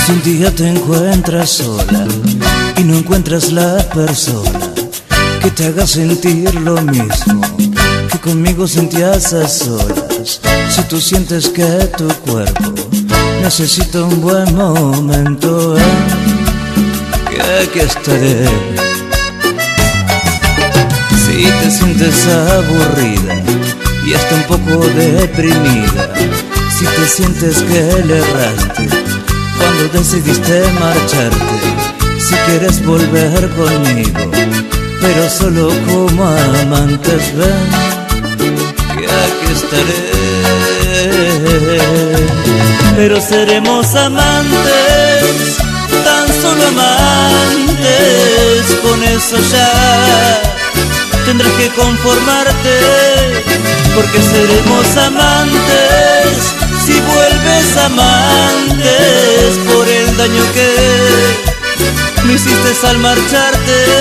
Si un día te encuentras sola y no encuentras la persona que te haga sentir lo mismo que conmigo sentías a solas, si tú sientes que tu cuerpo necesita un buen momento, que aquí estaré. Si te sientes aburrida y hasta un poco deprimida, si te sientes que le erraste cuando decidiste marcharte, si quieres volver conmigo, pero solo como amantes, ven, que aquí estaré. Pero seremos amantes, tan solo amantes, con eso ya tendrás que conformarte, porque seremos amantes si vuelves amantes por el daño que me hiciste al marcharte.